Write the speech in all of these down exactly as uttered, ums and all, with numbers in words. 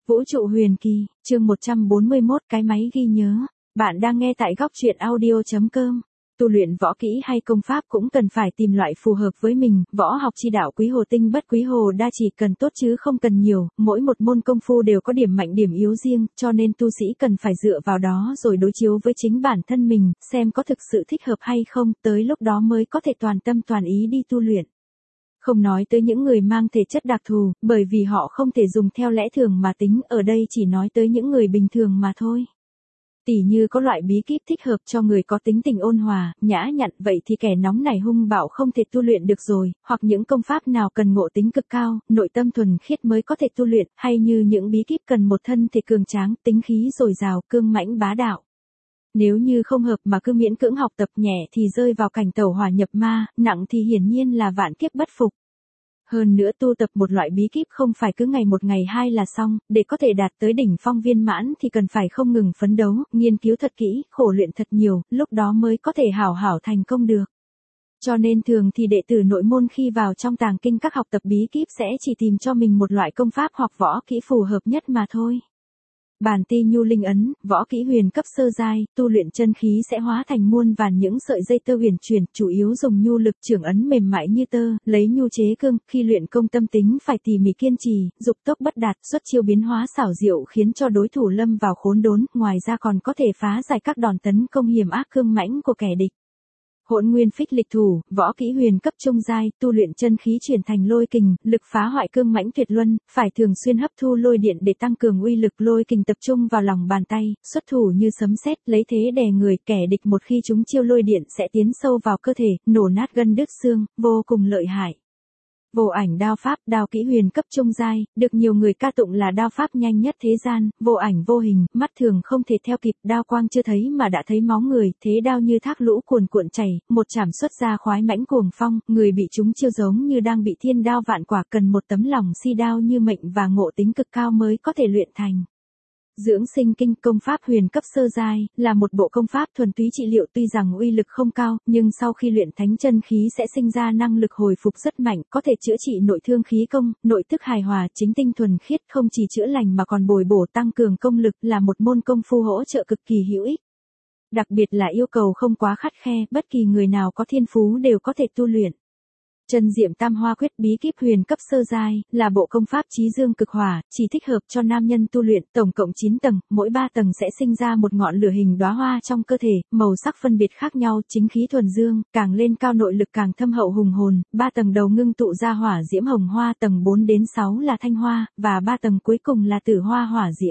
Vũ trụ huyền kỳ, chương một trăm bốn mươi mốt cái máy ghi nhớ. Bạn đang nghe tại góc truyện audio chấm com. Tu luyện võ kỹ hay công pháp cũng cần phải tìm loại phù hợp với mình, võ học chi đạo quý hồ tinh bất quý hồ đa, chỉ cần tốt chứ không cần nhiều, mỗi một môn công phu đều có điểm mạnh điểm yếu riêng, cho nên tu sĩ cần phải dựa vào đó rồi đối chiếu với chính bản thân mình, xem có thực sự thích hợp hay không, tới lúc đó mới có thể toàn tâm toàn ý đi tu luyện. Không nói tới những người mang thể chất đặc thù, bởi vì họ không thể dùng theo lẽ thường mà tính, ở đây chỉ nói tới những người bình thường mà thôi. Tỉ như có loại bí kíp thích hợp cho người có tính tình ôn hòa, nhã nhặn, vậy thì kẻ nóng này hung bạo không thể tu luyện được rồi, hoặc những công pháp nào cần ngộ tính cực cao, nội tâm thuần khiết mới có thể tu luyện, hay như những bí kíp cần một thân thể cường tráng, tính khí dồi dào, cương mãnh bá đạo. Nếu như không hợp mà cứ miễn cưỡng học tập, nhẹ thì rơi vào cảnh tẩu hỏa nhập ma, nặng thì hiển nhiên là vạn kiếp bất phục. Hơn nữa tu tập một loại bí kíp không phải cứ ngày một ngày hai là xong, để có thể đạt tới đỉnh phong viên mãn thì cần phải không ngừng phấn đấu, nghiên cứu thật kỹ, khổ luyện thật nhiều, lúc đó mới có thể hảo hảo thành công được. Cho nên thường thì đệ tử nội môn khi vào trong tàng kinh các học tập bí kíp sẽ chỉ tìm cho mình một loại công pháp hoặc võ kỹ phù hợp nhất mà thôi. Bản ti nhu linh ấn, võ kỹ huyền cấp sơ giai, tu luyện chân khí sẽ hóa thành muôn vàn những sợi dây tơ huyền chuyển, chủ yếu dùng nhu lực trưởng ấn mềm mại như tơ, lấy nhu chế cương, khi luyện công tâm tính phải tỉ mỉ kiên trì, dục tốc bất đạt, xuất chiêu biến hóa xảo diệu khiến cho đối thủ lâm vào khốn đốn, ngoài ra còn có thể phá giải các đòn tấn công hiểm ác cương mãnh của kẻ địch. Hỗn nguyên phích lịch thủ, võ kỹ huyền cấp trung giai, tu luyện chân khí chuyển thành lôi kình, lực phá hoại cương mãnh tuyệt luân, phải thường xuyên hấp thu lôi điện để tăng cường uy lực, lôi kình tập trung vào lòng bàn tay, xuất thủ như sấm sét, lấy thế đè người, kẻ địch một khi chúng chiêu lôi điện sẽ tiến sâu vào cơ thể, nổ nát gân đứt xương, vô cùng lợi hại. Vô ảnh đao pháp, đao kỹ huyền cấp trung giai, được nhiều người ca tụng là đao pháp nhanh nhất thế gian, vô ảnh vô hình, mắt thường không thể theo kịp, đao quang chưa thấy mà đã thấy máu người, thế đao như thác lũ cuồn cuộn chảy, một chảm xuất ra khoái mãnh cuồng phong, người bị chúng chiêu giống như đang bị thiên đao vạn quả, cần một tấm lòng si đao như mệnh và ngộ tính cực cao mới có thể luyện thành. Dưỡng sinh kinh, công pháp huyền cấp sơ giai, là một bộ công pháp thuần túy trị liệu, tuy rằng uy lực không cao, nhưng sau khi luyện thánh chân khí sẽ sinh ra năng lực hồi phục rất mạnh, có thể chữa trị nội thương khí công, nội tức hài hòa, chính tinh thuần khiết, không chỉ chữa lành mà còn bồi bổ tăng cường công lực, là một môn công phu hỗ trợ cực kỳ hữu ích. Đặc biệt là yêu cầu không quá khắt khe, bất kỳ người nào có thiên phú đều có thể tu luyện. Chân Diệm Tam Hoa Quyết, bí kíp huyền cấp sơ giai, là bộ công pháp chí dương cực hỏa, chỉ thích hợp cho nam nhân tu luyện, tổng cộng chín tầng, mỗi ba tầng sẽ sinh ra một ngọn lửa hình đóa hoa trong cơ thể, màu sắc phân biệt khác nhau, chính khí thuần dương, càng lên cao nội lực càng thâm hậu hùng hồn, ba tầng đầu ngưng tụ ra hỏa diễm hồng hoa, tầng bốn đến sáu là thanh hoa, và ba tầng cuối cùng là tử hoa hỏa diễm.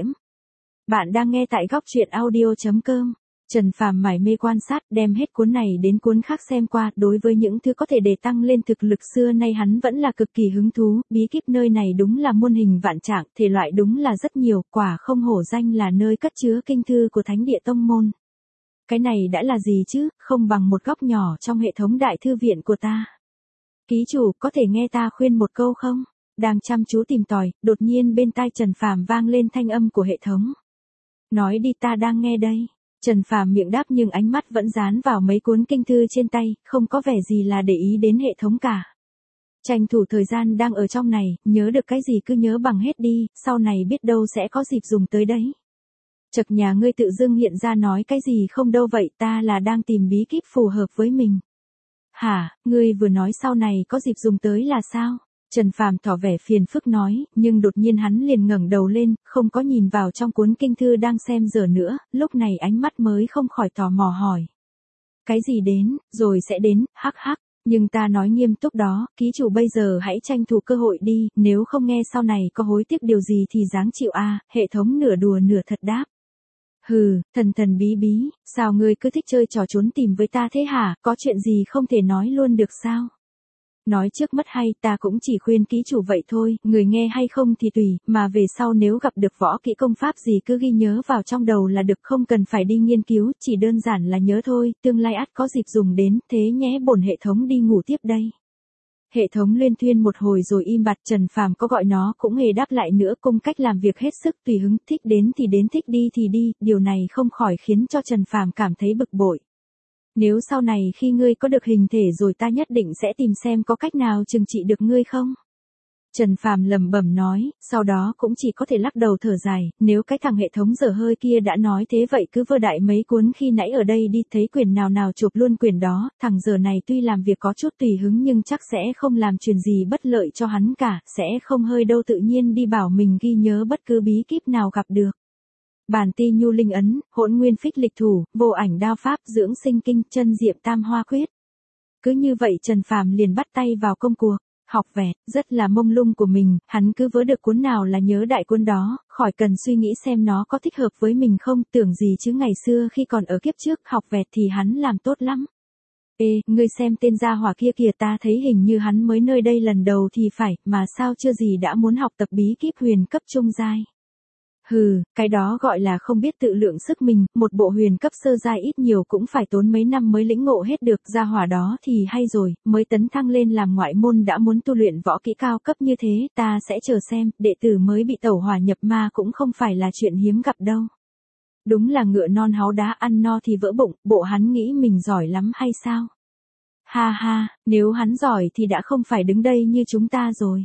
Bạn đang nghe tại góc truyện audio chấm com. Trần Phàm mải mê quan sát, đem hết cuốn này đến cuốn khác xem qua, đối với những thứ có thể để tăng lên thực lực xưa nay hắn vẫn là cực kỳ hứng thú, bí kíp nơi này đúng là muôn hình vạn trạng, thể loại đúng là rất nhiều, quả không hổ danh là nơi cất chứa kinh thư của thánh địa tông môn. Cái này đã là gì chứ, không bằng một góc nhỏ trong hệ thống đại thư viện của ta. Ký chủ, có thể nghe ta khuyên một câu không? Đang chăm chú tìm tòi, đột nhiên bên tai Trần Phàm vang lên thanh âm của hệ thống. Nói đi, ta đang nghe đây. Trần Phàm miệng đáp nhưng ánh mắt vẫn dán vào mấy cuốn kinh thư trên tay, không có vẻ gì là để ý đến hệ thống cả. Tranh thủ thời gian đang ở trong này, nhớ được cái gì cứ nhớ bằng hết đi, sau này biết đâu sẽ có dịp dùng tới đấy. Chật, nhà ngươi tự dưng hiện ra nói cái gì không đâu vậy, ta là đang tìm bí kíp phù hợp với mình. Hả, ngươi vừa nói sau này có dịp dùng tới là sao? Trần Phàm tỏ vẻ phiền phức nói, nhưng đột nhiên hắn liền ngẩng đầu lên, không có nhìn vào trong cuốn kinh thư đang xem giờ nữa, lúc này ánh mắt mới không khỏi tò mò hỏi. Cái gì đến, rồi sẽ đến, hắc hắc, nhưng ta nói nghiêm túc đó, ký chủ bây giờ hãy tranh thủ cơ hội đi, nếu không nghe sau này có hối tiếc điều gì thì dáng chịu a. Hệ thống nửa đùa nửa thật đáp. Hừ, thần thần bí bí, sao ngươi cứ thích chơi trò trốn tìm với ta thế hả, có chuyện gì không thể nói luôn được sao? Nói trước mất hay, ta cũng chỉ khuyên ký chủ vậy thôi, người nghe hay không thì tùy, mà về sau nếu gặp được võ kỹ công pháp gì cứ ghi nhớ vào trong đầu là được, không cần phải đi nghiên cứu, chỉ đơn giản là nhớ thôi, tương lai ắt có dịp dùng đến, thế nhé, bổn hệ thống đi ngủ tiếp đây. Hệ thống luyên thuyên một hồi rồi im bặt, Trần Phàm có gọi nó cũng hề đáp lại nữa, cung cách làm việc hết sức tùy hứng, thích đến thì đến, thích đi thì đi, điều này không khỏi khiến cho Trần Phàm cảm thấy bực bội. Nếu sau này khi ngươi có được hình thể rồi ta nhất định sẽ tìm xem có cách nào trừng trị được ngươi không. Trần Phàm lẩm bẩm nói, sau đó cũng chỉ có thể lắc đầu thở dài, nếu cái thằng hệ thống dở hơi kia đã nói thế vậy cứ vơ đại mấy cuốn khi nãy ở đây đi, thấy quyền nào nào chụp luôn quyền đó, thằng giờ này tuy làm việc có chút tùy hứng nhưng chắc sẽ không làm chuyện gì bất lợi cho hắn cả, sẽ không hơi đâu tự nhiên đi bảo mình ghi nhớ bất cứ bí kíp nào gặp được. Bản ti nhu linh ấn, hỗn nguyên phích lịch thủ, vô ảnh đao pháp, dưỡng sinh kinh, chân diệm tam hoa quyết. Cứ như vậy Trần Phàm liền bắt tay vào công cuộc. Học vẹt, rất là mông lung của mình, hắn cứ vớ được cuốn nào là nhớ đại cuốn đó, khỏi cần suy nghĩ xem nó có thích hợp với mình không, tưởng gì chứ ngày xưa khi còn ở kiếp trước học vẹt thì hắn làm tốt lắm. Ê, ngươi xem tên gia hỏa kia kìa, ta thấy hình như hắn mới nơi đây lần đầu thì phải, mà sao chưa gì đã muốn học tập bí kíp huyền cấp trung giai. Hừ, cái đó gọi là không biết tự lượng sức mình, một bộ huyền cấp sơ giai ít nhiều cũng phải tốn mấy năm mới lĩnh ngộ hết được, gia hỏa đó thì hay rồi, mới tấn thăng lên làm ngoại môn đã muốn tu luyện võ kỹ cao cấp như thế, ta sẽ chờ xem, đệ tử mới bị tẩu hỏa nhập ma cũng không phải là chuyện hiếm gặp đâu. Đúng là ngựa non háu đá, ăn no thì vỡ bụng, bộ hắn nghĩ mình giỏi lắm hay sao? Ha ha, nếu hắn giỏi thì đã không phải đứng đây như chúng ta rồi.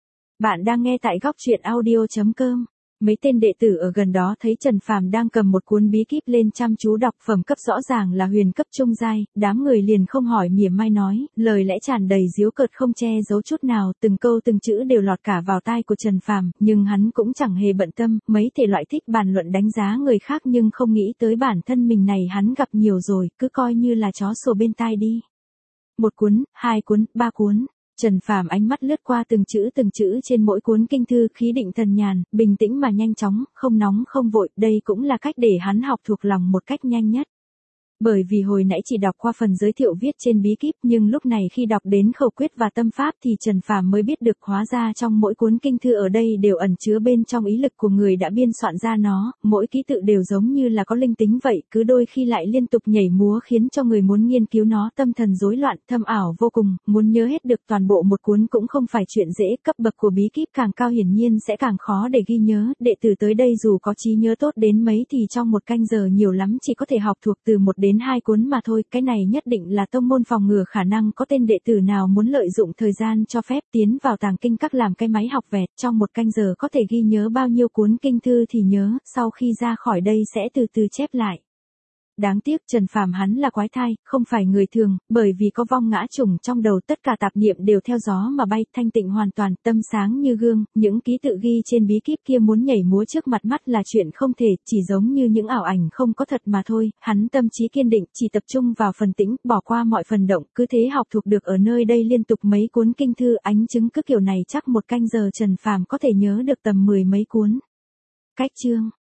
Bạn đang nghe tại góc truyện audio chấm com. Mấy tên đệ tử ở gần đó thấy Trần Phàm đang cầm một cuốn bí kíp lên chăm chú đọc, phẩm cấp rõ ràng là huyền cấp trung giai, đám người liền không hỏi mỉa mai nói, lời lẽ tràn đầy giễu cợt không che giấu chút nào, từng câu từng chữ đều lọt cả vào tai của Trần Phàm, nhưng hắn cũng chẳng hề bận tâm, mấy thể loại thích bàn luận đánh giá người khác nhưng không nghĩ tới bản thân mình này hắn gặp nhiều rồi, cứ coi như là chó sủa bên tai đi. Một cuốn, hai cuốn, ba cuốn. Trần Phàm ánh mắt lướt qua từng chữ từng chữ trên mỗi cuốn kinh thư, khí định thần nhàn, bình tĩnh mà nhanh chóng, không nóng không vội, đây cũng là cách để hắn học thuộc lòng một cách nhanh nhất. Bởi vì hồi nãy chỉ đọc qua phần giới thiệu viết trên bí kíp, nhưng lúc này khi đọc đến khẩu quyết và tâm pháp thì Trần Phàm mới biết được hóa ra trong mỗi cuốn kinh thư ở đây đều ẩn chứa bên trong ý lực của người đã biên soạn ra nó, mỗi ký tự đều giống như là có linh tính vậy, cứ đôi khi lại liên tục nhảy múa khiến cho người muốn nghiên cứu nó tâm thần rối loạn, thâm ảo vô cùng, muốn nhớ hết được toàn bộ một cuốn cũng không phải chuyện dễ, cấp bậc của bí kíp càng cao hiển nhiên sẽ càng khó để ghi nhớ, đệ tử tới đây dù có trí nhớ tốt đến mấy thì trong một canh giờ nhiều lắm chỉ có thể học thuộc từ một đến hai cuốn mà thôi, cái này nhất định là tông môn phòng ngừa khả năng có tên đệ tử nào muốn lợi dụng thời gian cho phép tiến vào tàng kinh các làm cái máy học vẹt, trong một canh giờ có thể ghi nhớ bao nhiêu cuốn kinh thư thì nhớ, sau khi ra khỏi đây sẽ từ từ chép lại. Đáng tiếc Trần Phàm hắn là quái thai, không phải người thường, bởi vì có vong ngã trùng trong đầu, tất cả tạp niệm đều theo gió mà bay, thanh tịnh hoàn toàn, tâm sáng như gương, những ký tự ghi trên bí kíp kia muốn nhảy múa trước mặt mắt là chuyện không thể, chỉ giống như những ảo ảnh không có thật mà thôi, hắn tâm trí kiên định, chỉ tập trung vào phần tĩnh, bỏ qua mọi phần động, cứ thế học thuộc được ở nơi đây liên tục mấy cuốn kinh thư, ánh chứng cứ kiểu này chắc một canh giờ Trần Phàm có thể nhớ được tầm mười mấy cuốn. Cách chương